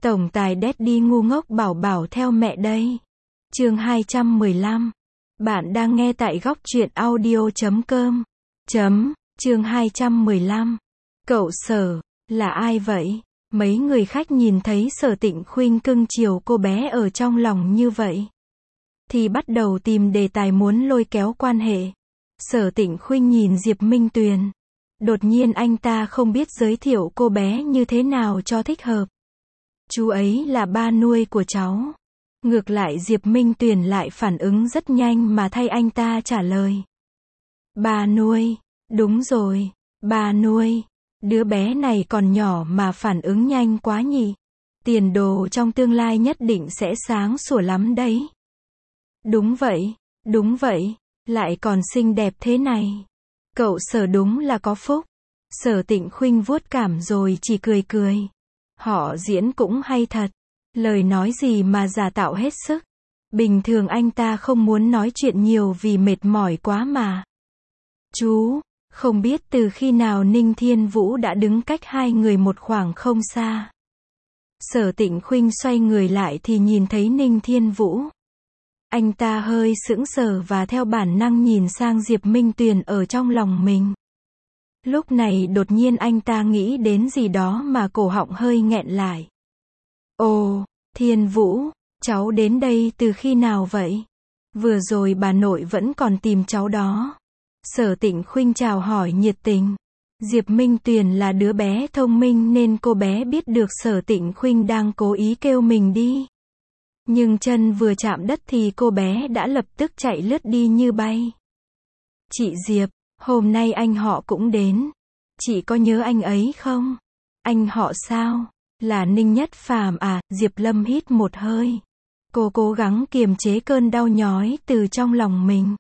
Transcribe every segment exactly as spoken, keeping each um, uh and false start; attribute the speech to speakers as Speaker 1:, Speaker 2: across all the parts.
Speaker 1: Tổng tài Daddy ngu ngốc bảo bảo theo mẹ đây. Chương hai trăm mười lăm. Bạn đang nghe tại góc truyện audio chấm com. Chấm, chương hai trăm mười lăm. Cậu Sở, là ai vậy? Mấy người khách nhìn thấy Sở Tịnh Khuynh cưng chiều cô bé ở trong lòng như vậy, thì bắt đầu tìm đề tài muốn lôi kéo quan hệ. Sở Tịnh Khuynh nhìn Diệp Minh Tuyền. Đột nhiên anh ta không biết giới thiệu cô bé như thế nào cho thích hợp. Chú ấy là ba nuôi của cháu. Ngược lại Diệp Minh Tuyền lại phản ứng rất nhanh mà thay anh ta trả lời. Ba nuôi, đúng rồi, ba nuôi. Đứa bé này còn nhỏ mà phản ứng nhanh quá nhỉ. Tiền đồ trong tương lai nhất định sẽ sáng sủa lắm đấy. Đúng vậy, đúng vậy, lại còn xinh đẹp thế này. Cậu Sở đúng là có phúc. Sở Tịnh Khuynh vuốt cảm rồi chỉ cười cười. Họ diễn cũng hay thật. Lời nói gì mà giả tạo hết sức. Bình thường anh ta không muốn nói chuyện nhiều vì mệt mỏi quá mà. Chú, không biết từ khi nào Ninh Thiên Vũ đã đứng cách hai người một khoảng không xa. Sở Tịnh Khuynh xoay người lại thì nhìn thấy Ninh Thiên Vũ. Anh ta hơi sững sờ và theo bản năng nhìn sang Diệp Minh Tuyền ở trong lòng mình. Lúc này đột nhiên anh ta nghĩ đến gì đó mà cổ họng hơi nghẹn lại. Ồ, Thiên Vũ, cháu đến đây từ khi nào vậy? Vừa rồi bà nội vẫn còn tìm cháu đó. Sở Tịnh Khuynh chào hỏi nhiệt tình. Diệp Minh Tuyền là đứa bé thông minh nên cô bé biết được Sở Tịnh Khuynh đang cố ý kêu mình đi. Nhưng chân vừa chạm đất thì cô bé đã lập tức chạy lướt đi như bay. Chị Diệp, hôm nay anh họ cũng đến. Chị có nhớ anh ấy không? Anh họ sao? Là Ninh Nhất Phàm à? Diệp Lâm hít một hơi. Cô cố gắng kiềm chế cơn đau nhói từ trong lòng mình.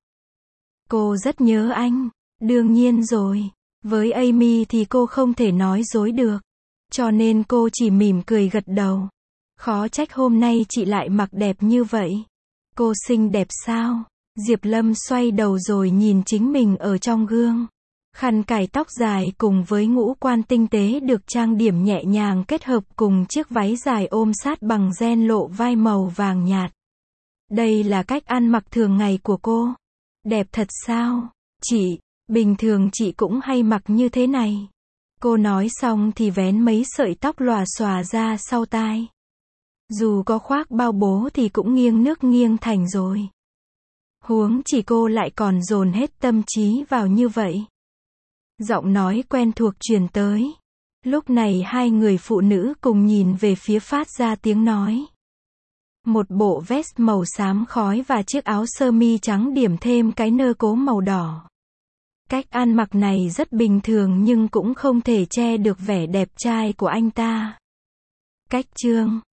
Speaker 1: Cô rất nhớ anh. Đương nhiên rồi. Với Amy thì cô không thể nói dối được. Cho nên cô chỉ mỉm cười gật đầu. Khó trách hôm nay chị lại mặc đẹp như vậy. Cô xinh đẹp sao? Diệp Lâm xoay đầu rồi nhìn chính mình ở trong gương. Khăn cài tóc dài cùng với ngũ quan tinh tế được trang điểm nhẹ nhàng kết hợp cùng chiếc váy dài ôm sát bằng ren lộ vai màu vàng nhạt. Đây là cách ăn mặc thường ngày của cô. Đẹp thật sao? Chị, bình thường chị cũng hay mặc như thế này. Cô nói xong thì vén mấy sợi tóc lòa xòa ra sau tai. Dù có khoác bao bố thì cũng nghiêng nước nghiêng thành rồi. Huống chỉ cô lại còn dồn hết tâm trí vào như vậy. Giọng nói quen thuộc truyền tới. Lúc này hai người phụ nữ cùng nhìn về phía phát ra tiếng nói. Một bộ vest màu xám khói và chiếc áo sơ mi trắng điểm thêm cái nơ cố màu đỏ. Cách ăn mặc này rất bình thường nhưng cũng không thể che được vẻ đẹp trai của anh ta. Cách chương